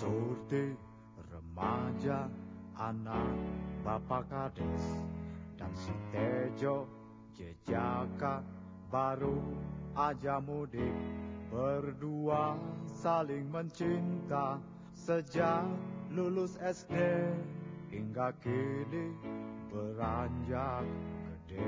Surti, remaja, anak, bapak kades, dan si Tejo, jejaka, baru aja mudik. Berdua saling mencinta sejak lulus SD hingga kini beranjak gede.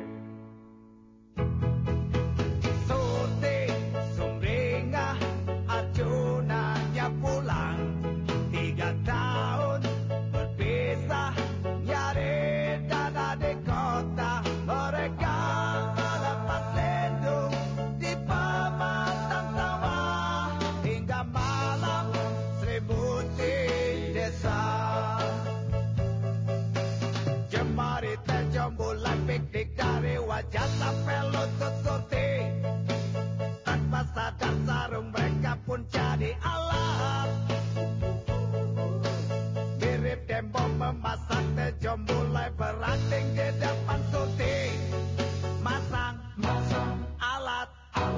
Surti, sumringah, acunannya pulang. 3 tahun berpisah, nyari dana di kota. Mereka mendapat lindung di pematang sawah hingga malam selimuti desa. Jemari Tejo mulai piknik dari wajah sampai lutut Surti. Tanpa sadar sarung mereka pun jadi alat. Mirip tembok memasak, Tejo mulai berakting di depan Surti. Masang alat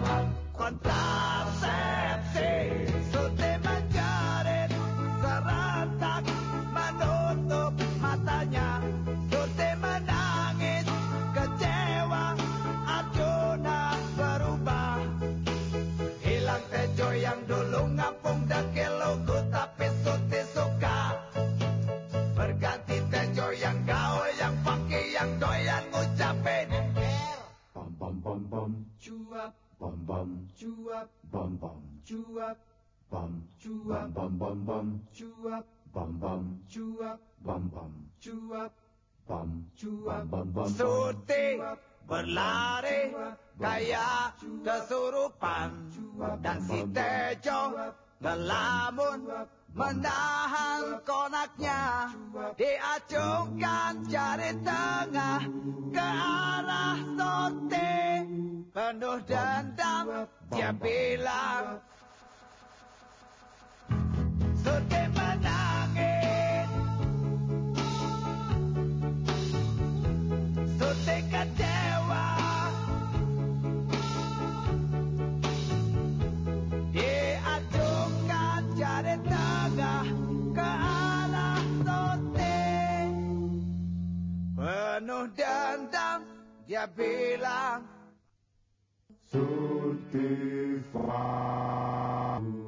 kontrasepsi. Surti menjerit serentak menutup matanya. Surti menangis kecewa, Arjuna berubah. Hilang Tejo yang dulu ngapung dekil lugu, tapi Surti suka. Berganti Tejo yang gaul, yang funky, yang doyan ngucapin bom bom bom bom cuap, bom bom cuap, bom bom cuap, bom cuap, bom bom bom cuap, bom bom cuap, bom bom cuap, bom cuap, bom bom. Surti berlari kayak kesurupan, dan si Tejo ngelamun menahan konaknya. Diacungkan jari tengah ke arah Surti. Penuh dendam dia bilang, Surti menangis, Surti kecewa. Diacungkan jari tengah ke arah Surti. Penuh dendam dia bilang, Surti